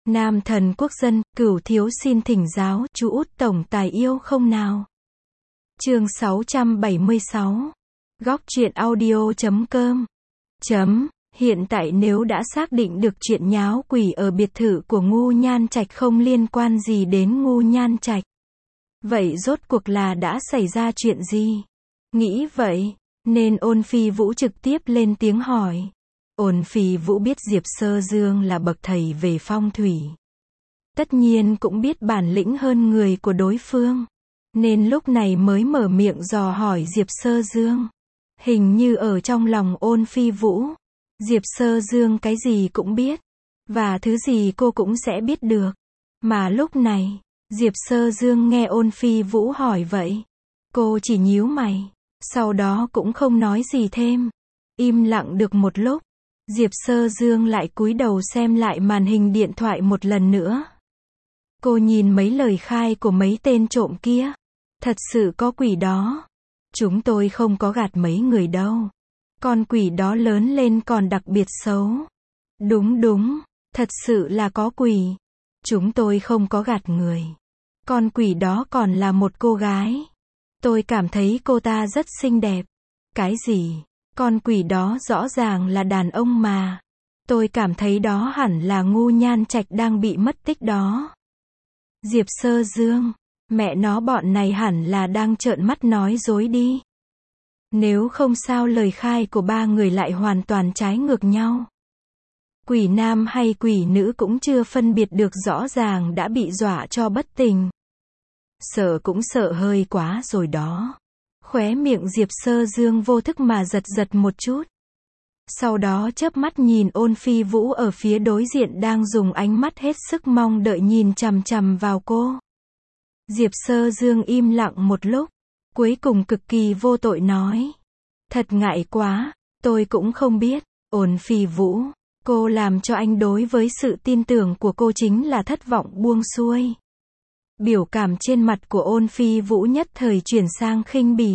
Nam thần quốc dân, Cửu thiếu xin thỉnh giáo, chú út tổng tài yêu không nào? Chương 676. Góc truyện audio.com. Hiện tại nếu đã xác định được chuyện nháo quỷ ở biệt thự của Ngu Nhan Trạch không liên quan gì đến Ngu Nhan Trạch, vậy rốt cuộc là đã xảy ra chuyện gì? Nghĩ vậy, nên Ôn Phi Vũ trực tiếp lên tiếng hỏi. Ôn Phi Vũ biết Diệp Sơ Dương là bậc thầy về phong thủy. Tất nhiên cũng biết bản lĩnh hơn người của đối phương, nên lúc này mới mở miệng dò hỏi Diệp Sơ Dương. Hình như ở trong lòng Ôn Phi Vũ, Diệp Sơ Dương cái gì cũng biết, và thứ gì cô cũng sẽ biết được. Mà lúc này, Diệp Sơ Dương nghe Ôn Phi Vũ hỏi vậy, cô chỉ nhíu mày, sau đó cũng không nói gì thêm. Im lặng được một lúc, Diệp Sơ Dương lại cúi đầu xem lại màn hình điện thoại một lần nữa. Cô nhìn mấy lời khai của mấy tên trộm kia. Thật sự có quỷ đó. Chúng tôi không có gạt mấy người đâu. Con quỷ đó lớn lên còn đặc biệt xấu. Đúng, thật sự là có quỷ. Chúng tôi không có gạt người. Con quỷ đó còn là một cô gái. Tôi cảm thấy cô ta rất xinh đẹp. Cái gì? Con quỷ đó rõ ràng là đàn ông mà. Tôi cảm thấy đó hẳn là Ngu Nhan Trạch đang bị mất tích đó. Diệp Sơ Dương, mẹ nó bọn này hẳn là đang trợn mắt nói dối đi. Nếu không sao lời khai của ba người lại hoàn toàn trái ngược nhau. Quỷ nam hay quỷ nữ cũng chưa phân biệt được rõ ràng đã bị dọa cho bất tỉnh. Sợ cũng sợ hơi quá rồi đó. Khóe miệng Diệp Sơ Dương vô thức mà giật một chút. Sau đó chớp mắt nhìn Ôn Phi Vũ ở phía đối diện đang dùng ánh mắt hết sức mong đợi nhìn chằm chằm vào cô. Diệp Sơ Dương im lặng một lúc, cuối cùng cực kỳ vô tội nói. Thật ngại quá, tôi cũng không biết. Ôn Phi Vũ, cô làm cho anh đối với sự tin tưởng của cô chính là thất vọng buông xuôi. Biểu cảm trên mặt của Ôn Phi Vũ nhất thời chuyển sang khinh bỉ.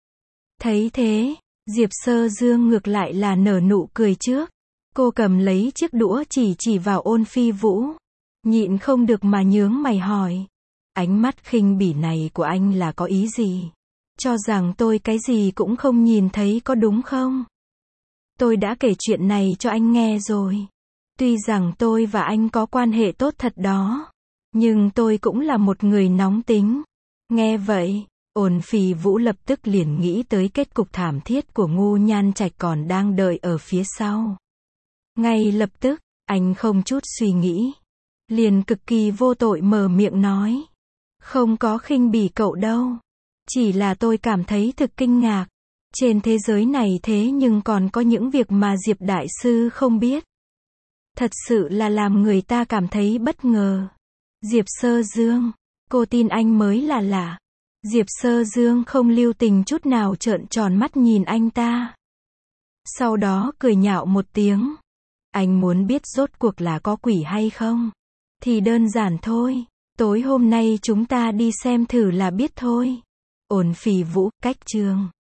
Thấy thế, Diệp Sơ Dương ngược lại là nở nụ cười trước. Cô cầm lấy chiếc đũa chỉ vào Ôn Phi Vũ. Nhịn không được mà nhướng mày hỏi. Ánh mắt khinh bỉ này của anh là có ý gì? Cho rằng tôi cái gì cũng không nhìn thấy có đúng không? Tôi đã kể chuyện này cho anh nghe rồi. Tuy rằng tôi và anh có quan hệ tốt thật đó, nhưng tôi cũng là một người nóng tính. Nghe vậy, Ôn Phi Vũ lập tức liền nghĩ tới kết cục thảm thiết của Ngu Nhan Trạch còn đang đợi ở phía sau. Ngay lập tức, anh không chút suy nghĩ, liền cực kỳ vô tội mở miệng nói. Không có khinh bỉ cậu đâu. Chỉ là tôi cảm thấy thực kinh ngạc. Trên thế giới này thế nhưng còn có những việc mà Diệp Đại Sư không biết. Thật sự là làm người ta cảm thấy bất ngờ. Diệp Sơ Dương, cô tin anh mới là lạ. Diệp Sơ Dương không lưu tình chút nào trợn tròn mắt nhìn anh ta. Sau đó cười nhạo một tiếng. Anh muốn biết rốt cuộc là có quỷ hay không? Thì đơn giản thôi. Tối hôm nay chúng ta đi xem thử là biết thôi. Ôn Phi Vũ, cách chương